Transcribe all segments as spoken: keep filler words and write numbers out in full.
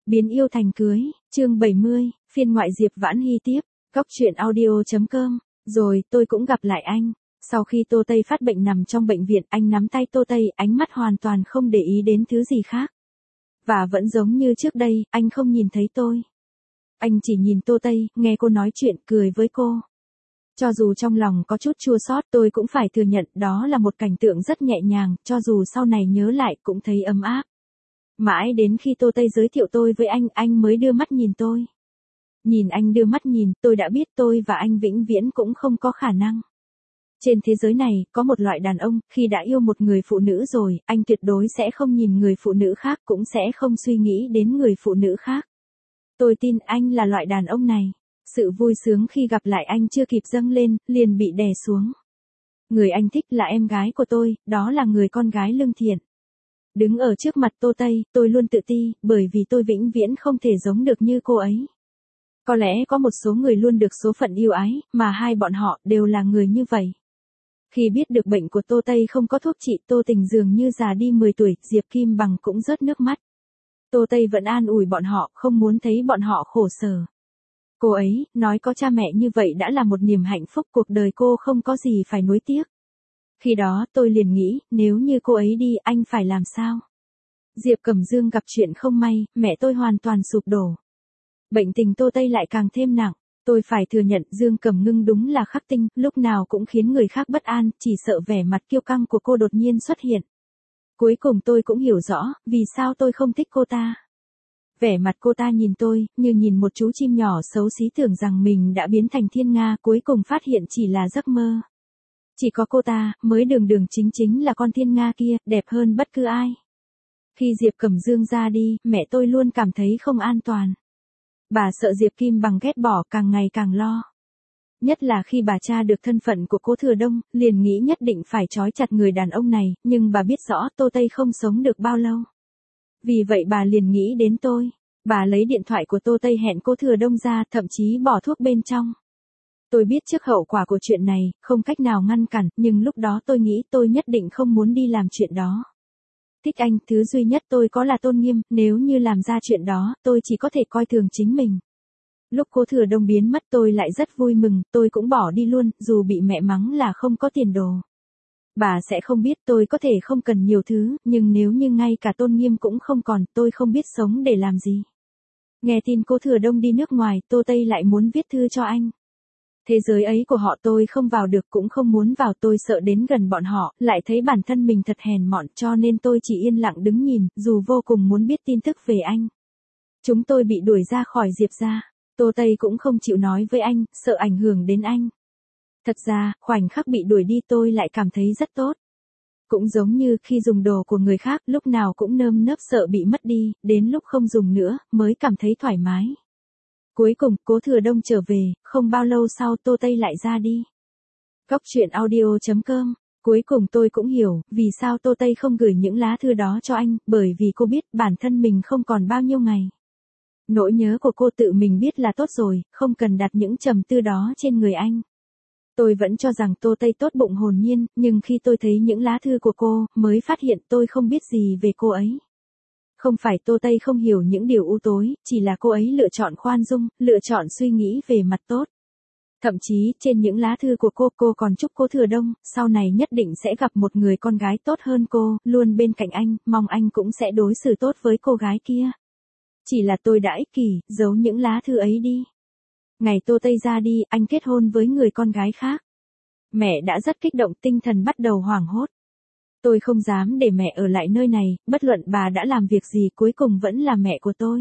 Biến yêu thành cưới, chương bảy mươi, phiên ngoại Diệp Vãn Hy tiếp, góc truyện audio.com, rồi tôi cũng gặp lại anh. Sau khi Tô Tây phát bệnh nằm trong bệnh viện, anh nắm tay Tô Tây, ánh mắt hoàn toàn không để ý đến thứ gì khác. Và vẫn giống như trước đây, anh không nhìn thấy tôi. Anh chỉ nhìn Tô Tây, nghe cô nói chuyện, cười với cô. Cho dù trong lòng có chút chua xót, tôi cũng phải thừa nhận đó là một cảnh tượng rất nhẹ nhàng, cho dù sau này nhớ lại cũng thấy ấm áp. Mãi đến khi Tô Tây giới thiệu tôi với anh, anh mới đưa mắt nhìn tôi. Nhìn anh đưa mắt nhìn, tôi đã biết tôi và anh vĩnh viễn cũng không có khả năng. Trên thế giới này, có một loại đàn ông, khi đã yêu một người phụ nữ rồi, anh tuyệt đối sẽ không nhìn người phụ nữ khác, cũng sẽ không suy nghĩ đến người phụ nữ khác. Tôi tin anh là loại đàn ông này. Sự vui sướng khi gặp lại anh chưa kịp dâng lên, liền bị đè xuống. Người anh thích là em gái của tôi, đó là người con gái lương thiện. Đứng ở trước mặt Tô Tây, tôi luôn tự ti, bởi vì tôi vĩnh viễn không thể giống được như cô ấy. Có lẽ có một số người luôn được số phận yêu ái, mà hai bọn họ đều là người như vậy. Khi biết được bệnh của Tô Tây không có thuốc trị, Tô Tình dường như già đi mười tuổi, Diệp Kim Bằng cũng rớt nước mắt. Tô Tây vẫn an ủi bọn họ, không muốn thấy bọn họ khổ sở. Cô ấy, nói có cha mẹ như vậy đã là một niềm hạnh phúc, cuộc đời cô không có gì phải nuối tiếc. Khi đó tôi liền nghĩ, nếu như cô ấy đi, anh phải làm sao? Diệp Cẩm Dương gặp chuyện không may, mẹ tôi hoàn toàn sụp đổ. Bệnh tình Tô Tây lại càng thêm nặng. Tôi phải thừa nhận Dương Cẩm Ngưng đúng là khắc tinh, lúc nào cũng khiến người khác bất an, chỉ sợ vẻ mặt kiêu căng của cô đột nhiên xuất hiện. Cuối cùng tôi cũng hiểu rõ, vì sao tôi không thích cô ta. Vẻ mặt cô ta nhìn tôi, như nhìn một chú chim nhỏ xấu xí tưởng rằng mình đã biến thành thiên nga, cuối cùng phát hiện chỉ là giấc mơ. Chỉ có cô ta, mới đường đường chính chính là con thiên nga kia, đẹp hơn bất cứ ai. Khi Diệp Cẩm Dương ra đi, mẹ tôi luôn cảm thấy không an toàn. Bà sợ Diệp Kim Bằng ghét bỏ, càng ngày càng lo. Nhất là khi bà tra được thân phận của Cố Thừa Đông, liền nghĩ nhất định phải trói chặt người đàn ông này, nhưng bà biết rõ Tô Tây không sống được bao lâu. Vì vậy bà liền nghĩ đến tôi. Bà lấy điện thoại của Tô Tây hẹn Cố Thừa Đông ra, thậm chí bỏ thuốc bên trong. Tôi biết trước hậu quả của chuyện này, không cách nào ngăn cản, nhưng lúc đó tôi nghĩ tôi nhất định không muốn đi làm chuyện đó. Thích anh, thứ duy nhất tôi có là tôn nghiêm, nếu như làm ra chuyện đó, tôi chỉ có thể coi thường chính mình. Lúc Cố Thừa Đông biến mất tôi lại rất vui mừng, tôi cũng bỏ đi luôn, dù bị mẹ mắng là không có tiền đồ. Bà sẽ không biết tôi có thể không cần nhiều thứ, nhưng nếu như ngay cả tôn nghiêm cũng không còn, tôi không biết sống để làm gì. Nghe tin Cố Thừa Đông đi nước ngoài, Tô Tây lại muốn viết thư cho anh. Thế giới ấy của họ tôi không vào được, cũng không muốn vào, tôi sợ đến gần bọn họ, lại thấy bản thân mình thật hèn mọn, cho nên tôi chỉ yên lặng đứng nhìn, dù vô cùng muốn biết tin tức về anh. Chúng tôi bị đuổi ra khỏi Diệp gia, Tô Tây cũng không chịu nói với anh, sợ ảnh hưởng đến anh. Thật ra, khoảnh khắc bị đuổi đi tôi lại cảm thấy rất tốt. Cũng giống như khi dùng đồ của người khác, lúc nào cũng nơm nớp sợ bị mất đi, đến lúc không dùng nữa, mới cảm thấy thoải mái. Cuối cùng, Cố Thừa Đông trở về, không bao lâu sau Tô Tây lại ra đi. Góc truyện audio.com, cuối cùng tôi cũng hiểu, vì sao Tô Tây không gửi những lá thư đó cho anh, bởi vì cô biết bản thân mình không còn bao nhiêu ngày. Nỗi nhớ của cô tự mình biết là tốt rồi, không cần đặt những trầm tư đó trên người anh. Tôi vẫn cho rằng Tô Tây tốt bụng hồn nhiên, nhưng khi tôi thấy những lá thư của cô, mới phát hiện tôi không biết gì về cô ấy. Không phải Tô Tây không hiểu những điều u tối, chỉ là cô ấy lựa chọn khoan dung, lựa chọn suy nghĩ về mặt tốt. Thậm chí, trên những lá thư của cô, cô còn chúc Cố Thừa Đông, sau này nhất định sẽ gặp một người con gái tốt hơn cô, luôn bên cạnh anh, mong anh cũng sẽ đối xử tốt với cô gái kia. Chỉ là tôi đã ích kỷ, giấu những lá thư ấy đi. Ngày Tô Tây ra đi, anh kết hôn với người con gái khác. Mẹ đã rất kích động, tinh thần bắt đầu hoảng hốt. Tôi không dám để mẹ ở lại nơi này, bất luận bà đã làm việc gì cuối cùng vẫn là mẹ của tôi.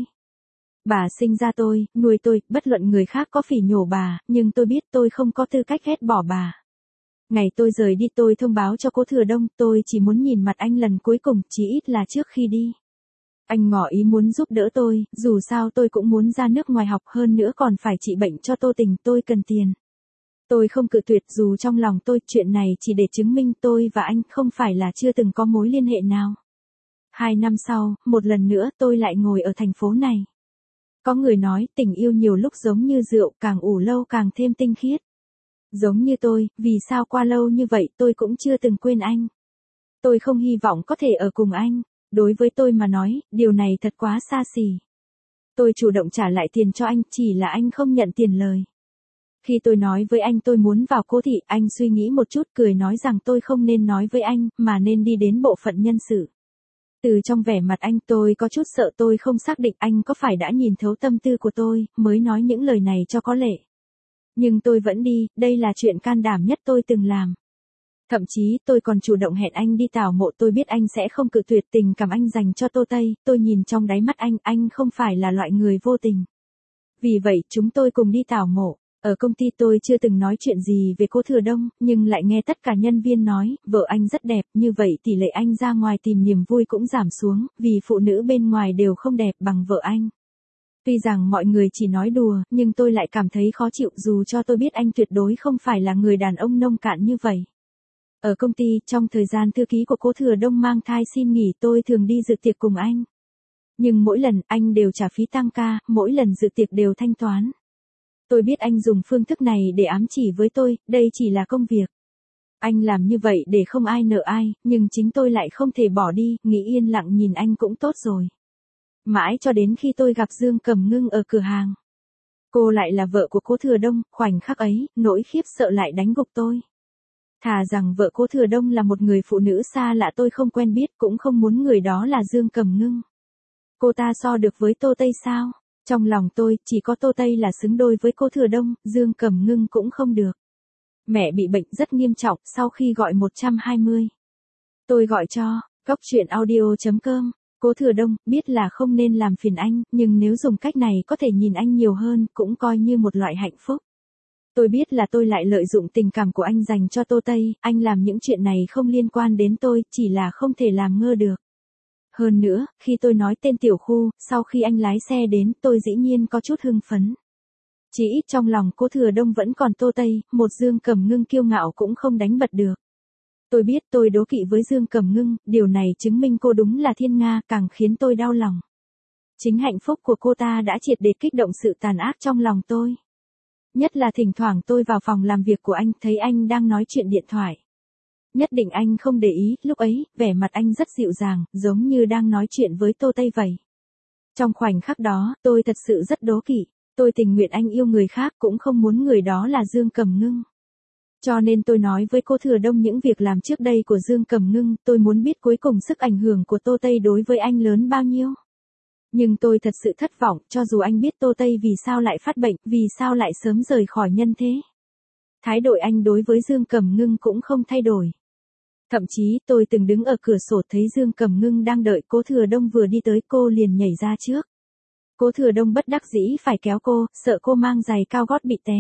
Bà sinh ra tôi, nuôi tôi, bất luận người khác có phỉ nhổ bà, nhưng tôi biết tôi không có tư cách ghét bỏ bà. Ngày tôi rời đi tôi thông báo cho Cố Thừa Đông, tôi chỉ muốn nhìn mặt anh lần cuối cùng, chỉ ít là trước khi đi. Anh ngỏ ý muốn giúp đỡ tôi, dù sao tôi cũng muốn ra nước ngoài học, hơn nữa còn phải trị bệnh cho Tô Tình, tôi cần tiền. Tôi không cự tuyệt, dù trong lòng tôi chuyện này chỉ để chứng minh tôi và anh không phải là chưa từng có mối liên hệ nào. Hai năm sau, một lần nữa tôi lại ngồi ở thành phố này. Có người nói tình yêu nhiều lúc giống như rượu, càng ủ lâu càng thêm tinh khiết. Giống như tôi, vì sao qua lâu như vậy tôi cũng chưa từng quên anh. Tôi không hy vọng có thể ở cùng anh. Đối với tôi mà nói, điều này thật quá xa xỉ. Tôi chủ động trả lại tiền cho anh, chỉ là anh không nhận tiền lời. Khi tôi nói với anh tôi muốn vào Cố Thị, anh suy nghĩ một chút cười nói rằng tôi không nên nói với anh, mà nên đi đến bộ phận nhân sự. Từ trong vẻ mặt anh tôi có chút sợ tôi không xác định anh có phải đã nhìn thấu tâm tư của tôi, mới nói những lời này cho có lệ. Nhưng tôi vẫn đi, đây là chuyện can đảm nhất tôi từng làm. Thậm chí tôi còn chủ động hẹn anh đi tảo mộ, tôi biết anh sẽ không cự tuyệt tình cảm anh dành cho Tô Tây, tôi nhìn trong đáy mắt anh, anh không phải là loại người vô tình. Vì vậy chúng tôi cùng đi tảo mộ. Ở công ty tôi chưa từng nói chuyện gì về Cố Thừa Đông, nhưng lại nghe tất cả nhân viên nói, vợ anh rất đẹp, như vậy tỷ lệ anh ra ngoài tìm niềm vui cũng giảm xuống, vì phụ nữ bên ngoài đều không đẹp bằng vợ anh. Tuy rằng mọi người chỉ nói đùa, nhưng tôi lại cảm thấy khó chịu dù cho tôi biết anh tuyệt đối không phải là người đàn ông nông cạn như vậy. Ở công ty, trong thời gian thư ký của Cố Thừa Đông mang thai xin nghỉ tôi thường đi dự tiệc cùng anh. Nhưng mỗi lần anh đều trả phí tăng ca, mỗi lần dự tiệc đều thanh toán. Tôi biết anh dùng phương thức này để ám chỉ với tôi, đây chỉ là công việc. Anh làm như vậy để không ai nợ ai, nhưng chính tôi lại không thể bỏ đi, nghĩ yên lặng nhìn anh cũng tốt rồi. Mãi cho đến khi tôi gặp Dương Cẩm Ngưng ở cửa hàng. Cô lại là vợ của Cố Thừa Đông, khoảnh khắc ấy, nỗi khiếp sợ lại đánh gục tôi. Thà rằng vợ Cố Thừa Đông là một người phụ nữ xa lạ tôi không quen biết, cũng không muốn người đó là Dương Cẩm Ngưng. Cô ta so được với Tô Tây sao? Trong lòng tôi, chỉ có Tô Tây là xứng đôi với Cố Thừa Đông, Dương Cẩm Ngưng cũng không được. Mẹ bị bệnh rất nghiêm trọng, sau khi gọi một trăm hai mươi. Tôi gọi cho, góc truyện audio chấm com. Cố Thừa Đông, biết là không nên làm phiền anh, nhưng nếu dùng cách này có thể nhìn anh nhiều hơn, cũng coi như một loại hạnh phúc. Tôi biết là tôi lại lợi dụng tình cảm của anh dành cho Tô Tây, anh làm những chuyện này không liên quan đến tôi, chỉ là không thể làm ngơ được. Hơn nữa, khi tôi nói tên tiểu khu, sau khi anh lái xe đến, tôi dĩ nhiên có chút hưng phấn. Chỉ ít trong lòng Cố Thừa Đông vẫn còn Tô Tây, một Dương Cẩm Ngưng kiêu ngạo cũng không đánh bật được. Tôi biết tôi đố kỵ với Dương Cẩm Ngưng, điều này chứng minh cô đúng là thiên nga, càng khiến tôi đau lòng. Chính hạnh phúc của cô ta đã triệt để kích động sự tàn ác trong lòng tôi. Nhất là thỉnh thoảng tôi vào phòng làm việc của anh, thấy anh đang nói chuyện điện thoại. Nhất định anh không để ý, lúc ấy, vẻ mặt anh rất dịu dàng, giống như đang nói chuyện với Tô Tây vậy. Trong khoảnh khắc đó, tôi thật sự rất đố kỵ, tôi tình nguyện anh yêu người khác cũng không muốn người đó là Dương Cẩm Ngưng. Cho nên tôi nói với Cố Thừa Đông những việc làm trước đây của Dương Cẩm Ngưng, tôi muốn biết cuối cùng sức ảnh hưởng của Tô Tây đối với anh lớn bao nhiêu. Nhưng tôi thật sự thất vọng, cho dù anh biết Tô Tây vì sao lại phát bệnh, vì sao lại sớm rời khỏi nhân thế. Thái độ anh đối với Dương Cẩm Ngưng cũng không thay đổi. Thậm chí tôi từng đứng ở cửa sổ thấy Dương Cẩm Ngưng đang đợi Cố Thừa Đông vừa đi tới cô liền nhảy ra trước. Cố Thừa Đông bất đắc dĩ phải kéo cô, sợ cô mang giày cao gót bị té.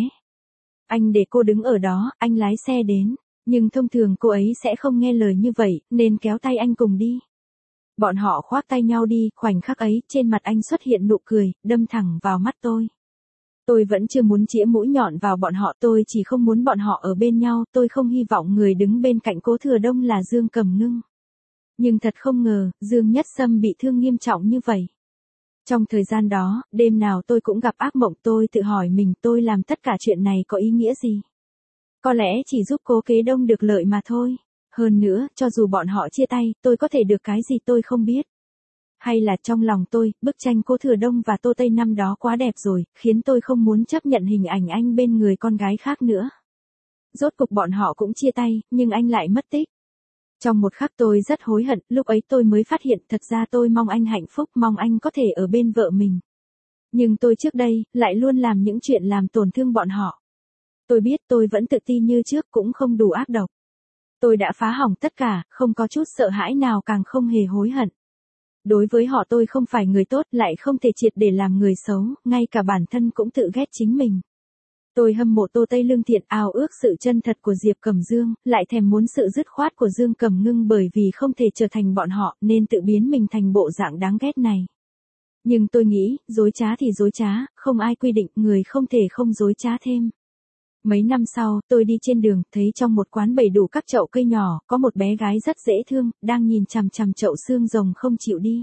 Anh để cô đứng ở đó, anh lái xe đến, nhưng thông thường cô ấy sẽ không nghe lời như vậy, nên kéo tay anh cùng đi. Bọn họ khoác tay nhau đi, khoảnh khắc ấy, trên mặt anh xuất hiện nụ cười, đâm thẳng vào mắt tôi. Tôi vẫn chưa muốn chĩa mũi nhọn vào bọn họ, tôi chỉ không muốn bọn họ ở bên nhau, tôi không hy vọng người đứng bên cạnh Cố Thừa Đông là Dương Cẩm Ngưng. Nhưng thật không ngờ, Dương Nhất Sâm bị thương nghiêm trọng như vậy. Trong thời gian đó, đêm nào tôi cũng gặp ác mộng, tôi tự hỏi mình tôi làm tất cả chuyện này có ý nghĩa gì? Có lẽ chỉ giúp Cố Kế Đông được lợi mà thôi. Hơn nữa, cho dù bọn họ chia tay, tôi có thể được cái gì tôi không biết. Hay là trong lòng tôi, bức tranh Cố Thừa Đông và Tô Tây năm đó quá đẹp rồi, khiến tôi không muốn chấp nhận hình ảnh anh bên người con gái khác nữa. Rốt cục bọn họ cũng chia tay, nhưng anh lại mất tích. Trong một khắc tôi rất hối hận, lúc ấy tôi mới phát hiện thật ra tôi mong anh hạnh phúc, mong anh có thể ở bên vợ mình. Nhưng tôi trước đây, lại luôn làm những chuyện làm tổn thương bọn họ. Tôi biết tôi vẫn tự ti như trước cũng không đủ ác độc. Tôi đã phá hỏng tất cả, không có chút sợ hãi nào càng không hề hối hận. Đối với họ tôi không phải người tốt, lại không thể triệt để làm người xấu, ngay cả bản thân cũng tự ghét chính mình. Tôi hâm mộ Tô Tây lương thiện, ao ước sự chân thật của Diệp Cẩm Dương, lại thèm muốn sự dứt khoát của Dương Cẩm Ngưng, bởi vì không thể trở thành bọn họ, nên tự biến mình thành bộ dạng đáng ghét này. Nhưng tôi nghĩ, dối trá thì dối trá, không ai quy định, người không thể không dối trá thêm. Mấy năm sau, tôi đi trên đường, thấy trong một quán bày đủ các chậu cây nhỏ, có một bé gái rất dễ thương, đang nhìn chằm chằm chậu xương rồng không chịu đi.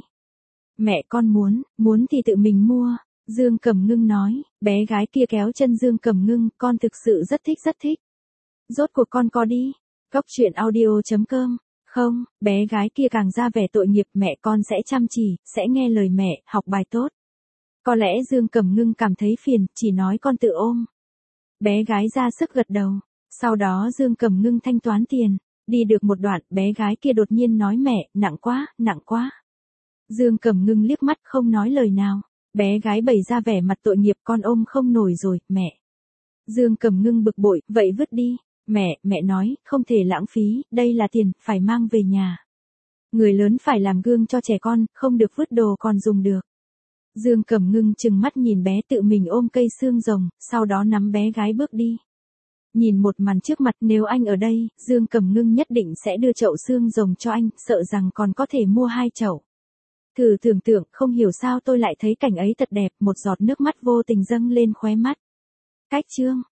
Mẹ con muốn, muốn thì tự mình mua. Dương Cẩm Ngưng nói, bé gái kia kéo chân Dương Cẩm Ngưng, con thực sự rất thích rất thích. Rốt cuộc con có đi. Góc truyện audio chấm com. Không, bé gái kia càng ra vẻ tội nghiệp, mẹ con sẽ chăm chỉ, sẽ nghe lời mẹ, học bài tốt. Có lẽ Dương Cẩm Ngưng cảm thấy phiền, chỉ nói con tự ôm. Bé gái ra sức gật đầu. Sau đó Dương Cẩm Ngưng thanh toán tiền. Đi được một đoạn, bé gái kia đột nhiên nói mẹ, nặng quá, nặng quá. Dương Cẩm Ngưng liếc mắt không nói lời nào. Bé gái bày ra vẻ mặt tội nghiệp, con ôm không nổi rồi, mẹ. Dương Cẩm Ngưng bực bội, vậy vứt đi. Mẹ, mẹ nói, không thể lãng phí, đây là tiền, phải mang về nhà. Người lớn phải làm gương cho trẻ con, không được vứt đồ còn dùng được. Dương Cẩm Ngưng trừng mắt nhìn bé tự mình ôm cây xương rồng, sau đó nắm bé gái bước đi. Nhìn một màn trước mặt, nếu anh ở đây, Dương Cẩm Ngưng nhất định sẽ đưa chậu xương rồng cho anh, sợ rằng còn có thể mua hai chậu. Thử tưởng tượng, không hiểu sao tôi lại thấy cảnh ấy thật đẹp, một giọt nước mắt vô tình dâng lên khóe mắt. Cách chương